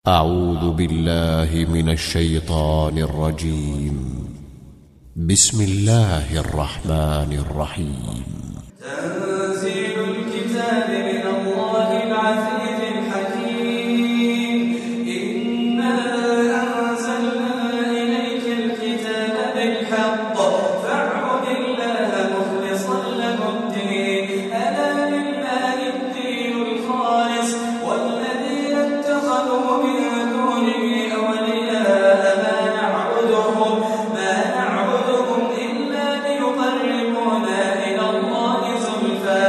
أعوذ بالله من الشيطان الرجيم. بسم الله الرحمن الرحيم. تنزيل الكتاب من الله العزيز الحكيم. إنا أنزلنا إليك الكتاب بالحق فاعبد الله مخلصا له الدين. ألا لله الدين الخالص والذين اتخذوا من دونه أولياء ما نعبدهم إلا ليقربونا إلى الله زلفى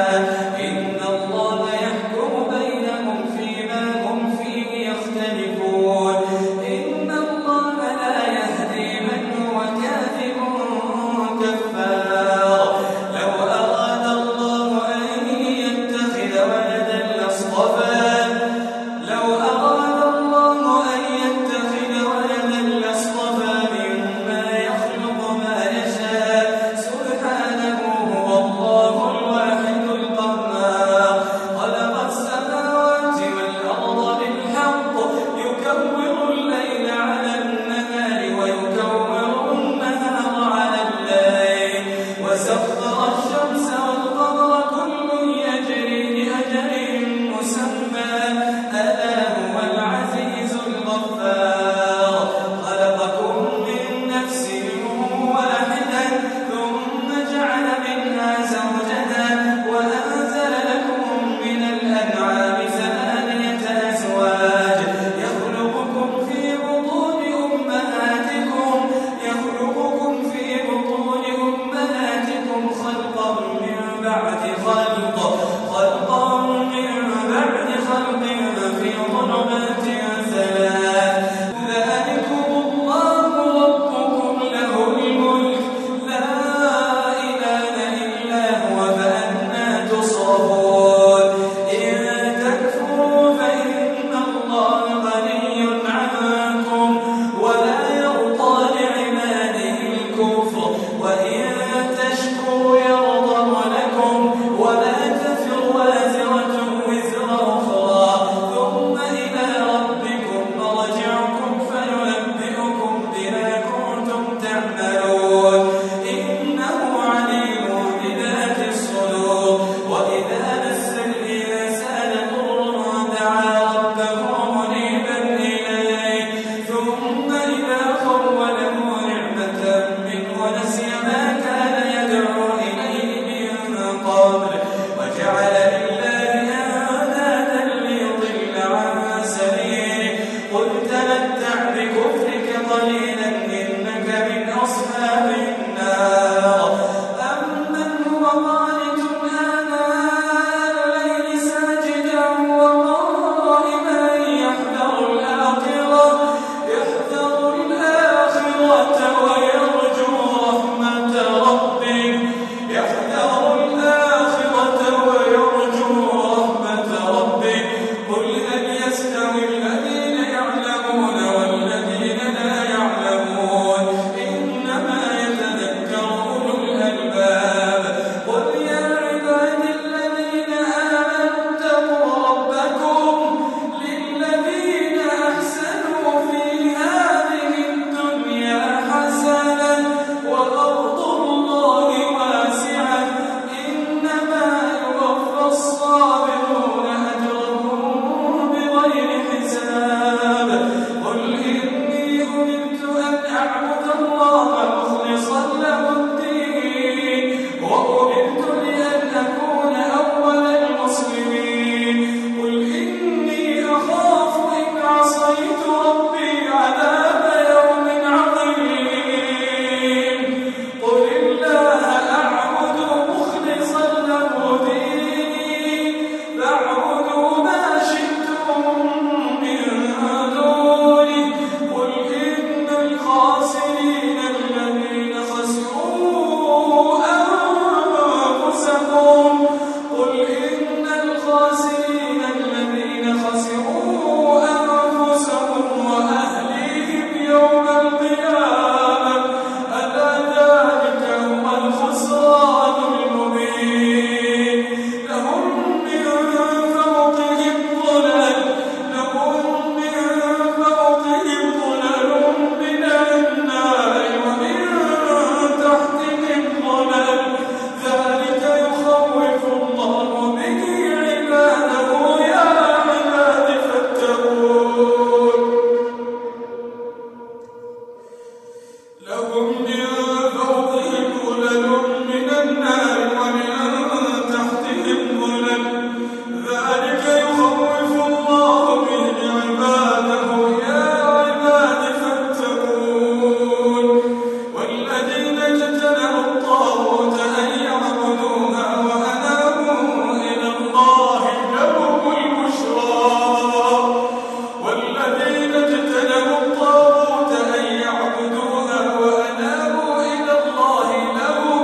والذين اجتنبوا الطاغوت أن يعبدوها وأنابوا إلى الله لهم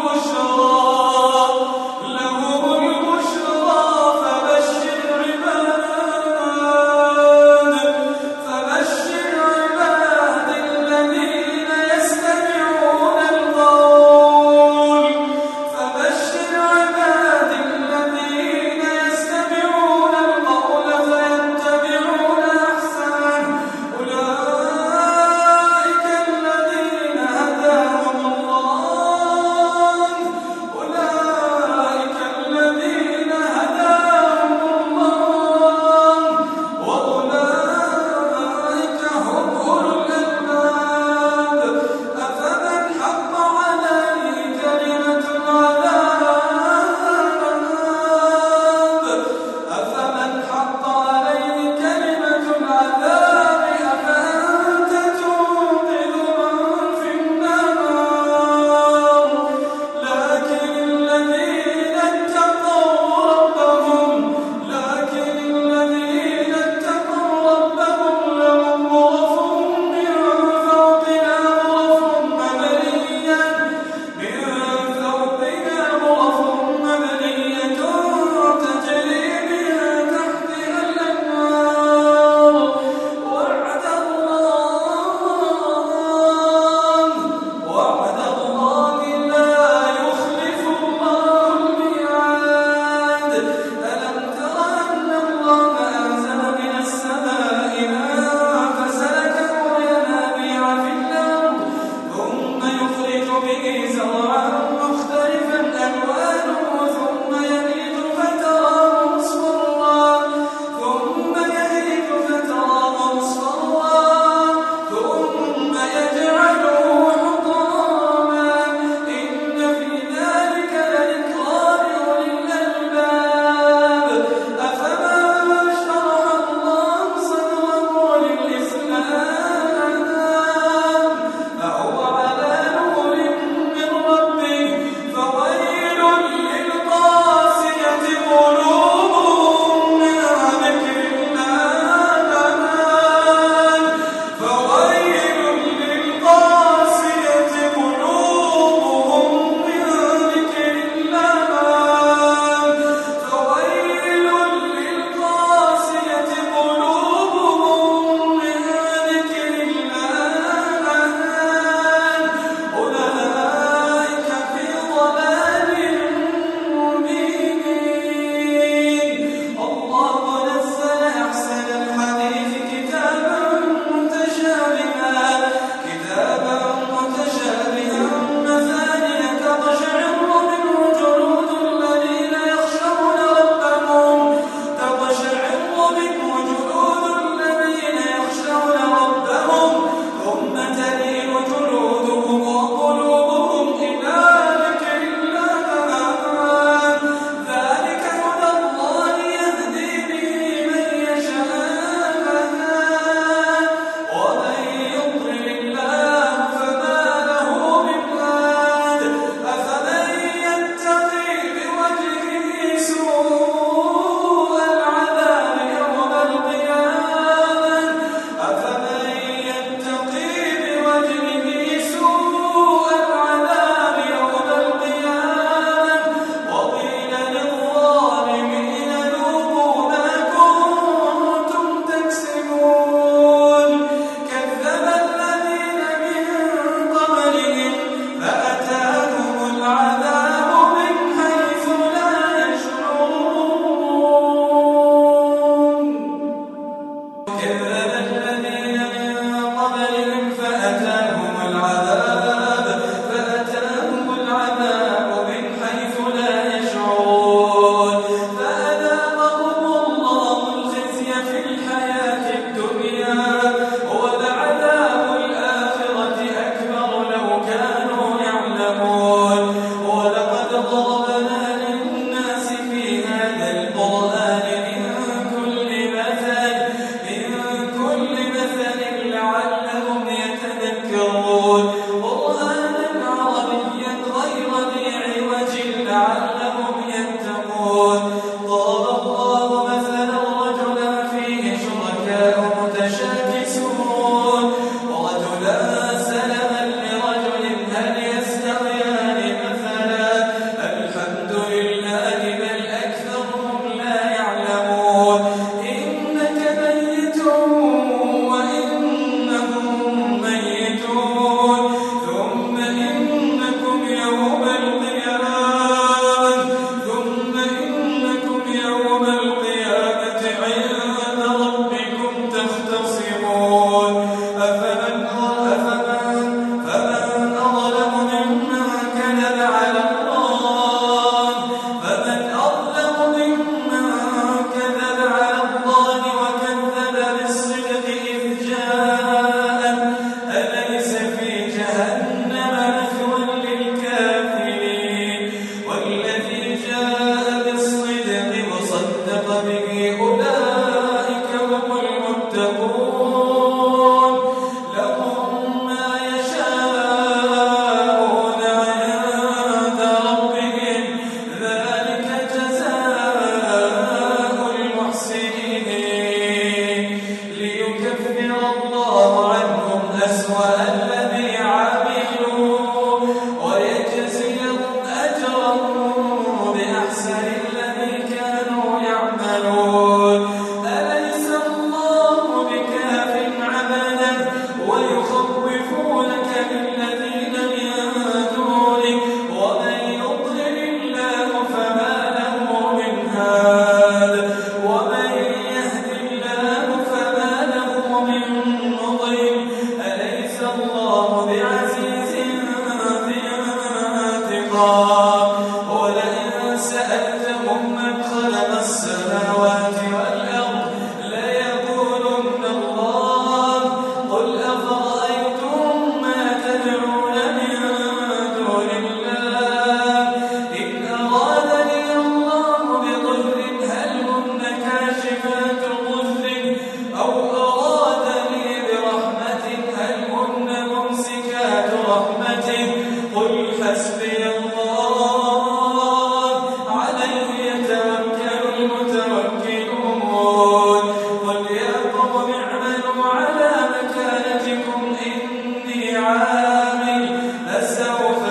البشرى فبشر عباد الذين يستمعون القول فيتبعون أحسنه أولئك الله عنهم أسوأ الذي عملوا ويجزيهم أجرهم بأحسن الذي كانوا يعملون أليس الله بكاف عبده ويخوفونك بالذين من دونه ومن يضلل الله فما له من هاد ومن يهد الله فما له من مضل أليس الله بعزيز ذي انتقام ولئن سألتهم من خلق السماوات والأرض ليقولن الله قل أفرأيتم ما تدعون من دون الله إن أرادني الله بضر هل هن كاشفات ضره أو أرادني برحمة هل هن ممسكات رحمته قل حسبي الله عليه يتوكل المتوكلون قل يا قوم اعملوا على مكانتكم إني عامل فسوف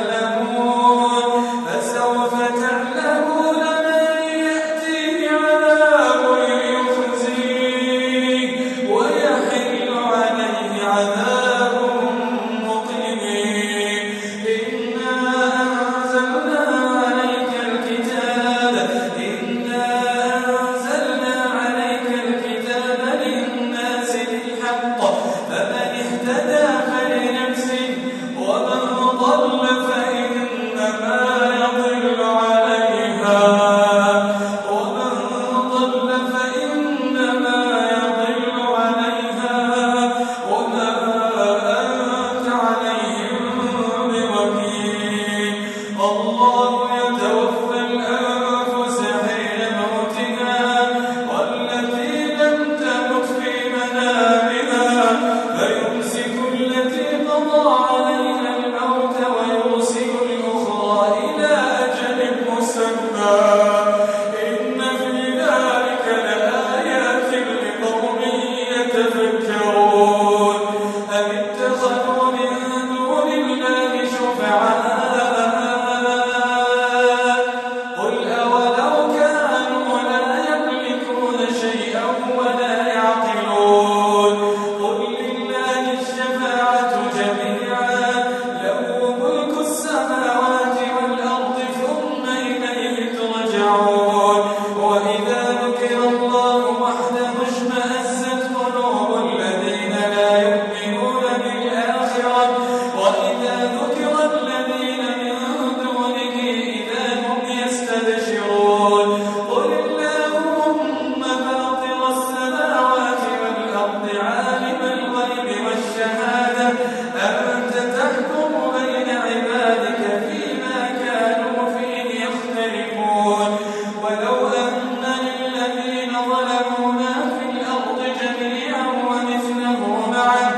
تعلمون من يأتيه عذاب يخزيه ويحل عليه عذاب مقيم إنا أنزلنا عليك الكتاب للناس بالحق فمن اهتدى فلنفسه ومن ضل فإنما يضل عليها وما أنت عليهم بوكيل الله يتوفى الأنفس حين موتها والتي لم تمت في منامها فيمسك التي قضى عليها الموت ويرسل الأخرى إلى أجل مسمى إن في ذلك لآيات لقوم يتفكرون أم اتخذوا من دون الله شفعاء قل أولو كانوا لا يملكون شيئا ولا يعقلون قل لله الشفاعة جميعا له ملك السماوات والأرض ثم إليه ترجعون وإذا ذكر الله وحده اشمأزت قلوب الذين لا يؤمنون بالآخرة وإذا ذكر الذين من دونه إذا هم يستبشرون قل اللهم فاطر السماوات والأرض عالم الغيب والشهادة أنت تحكم بين عبادك فيما كانوا فيه يختلفون ولو أن للذين ظلموا ما في الأرض جميعا ومثله معه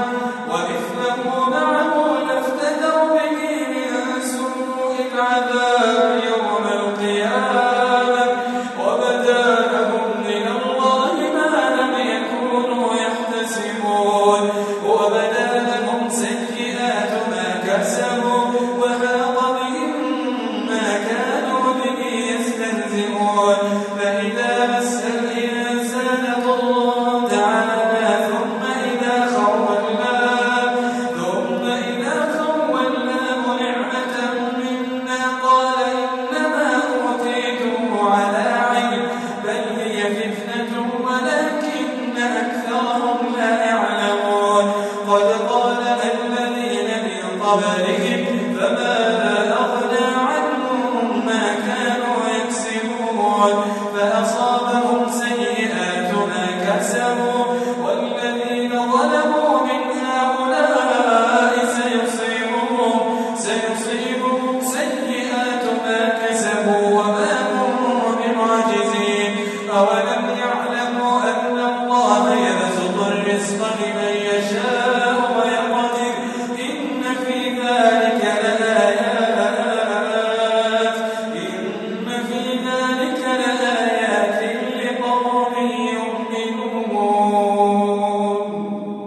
لافتدوا به من سوء العذاب يوم القيامة وبدا لهم من الله ما لم يكونوا يحتسبون وبدا لهم سيئات ما كسبوا وحاق بهم ما كانوا به يستهزئون فإذا مس الإنسان ضر دعانا ثم إذا خولناه نعمة منا قال إنما أوتيته على علم بل هي فتنة ولكن أكثرهم لا يعلمون قد قالها الذين من قبلهم فماذا أغنى عنهم ما كانوا يكسبون فأصابهم سيئات ما كسبوا والذين ظلموا من هؤلاء سيصيبهم سيئات ما كسبوا وما هم بمعجزين أولم يعلموا أن الله يبسط الرزق لمن يشاء ويقدر إن في ذلك لآيات لقوم يؤمنون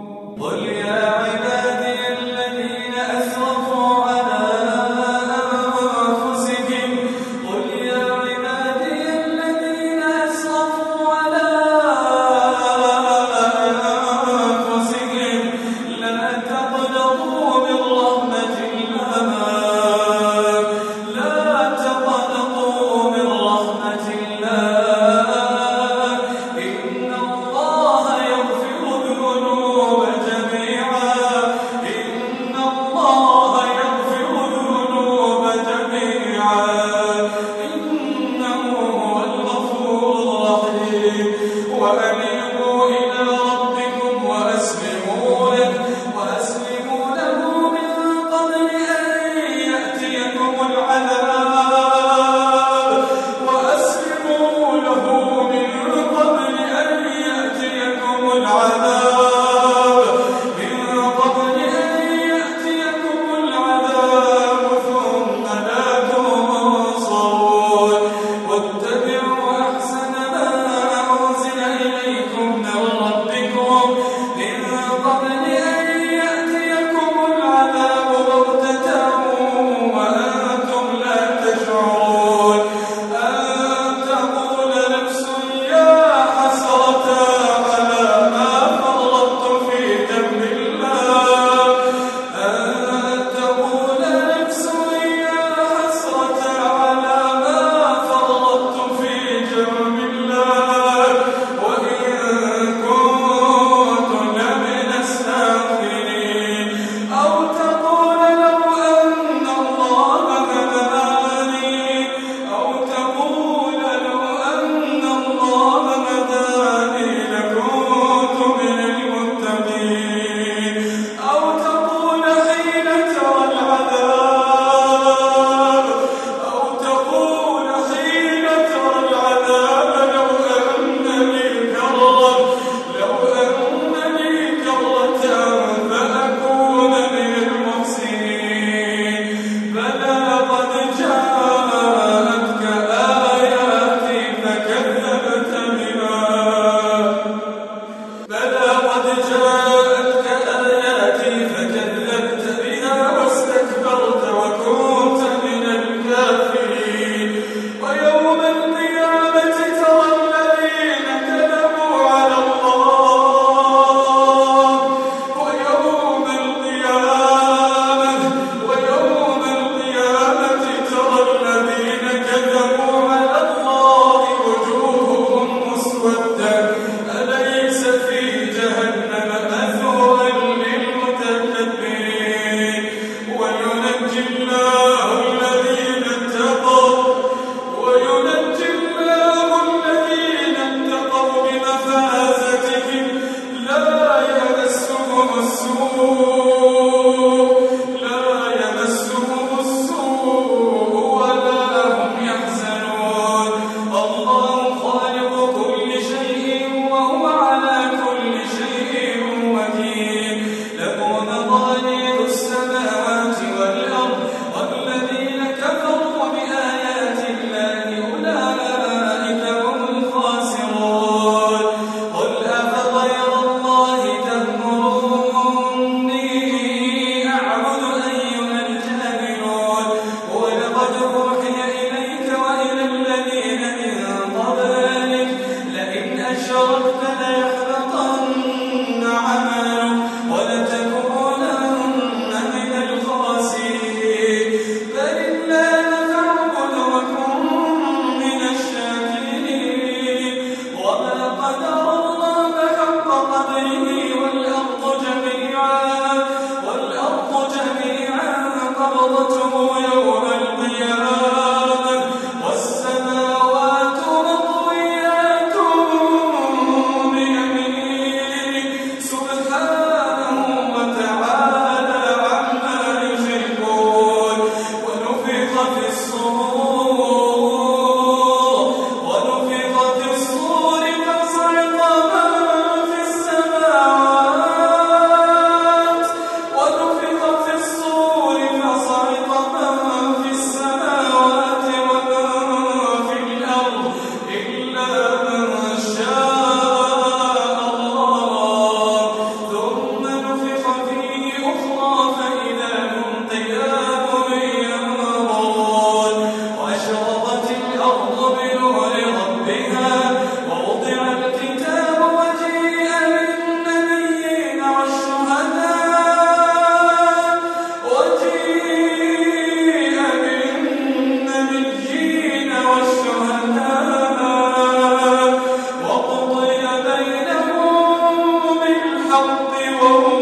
وهم